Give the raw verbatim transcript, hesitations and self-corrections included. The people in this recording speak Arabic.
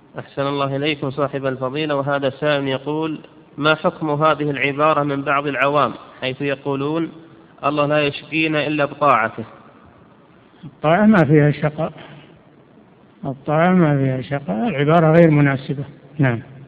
أحسن الله إليكم صاحب الفضيلة. وهذا سائل يقول: ما حكم هذه العبارة من بعض العوام حيث يقولون الله لا يشفينا إلا بطاعته؟ الطاعة ما فيها شقاء، الطاعة ما فيها شقاء، العبارة غير مناسبة. نعم.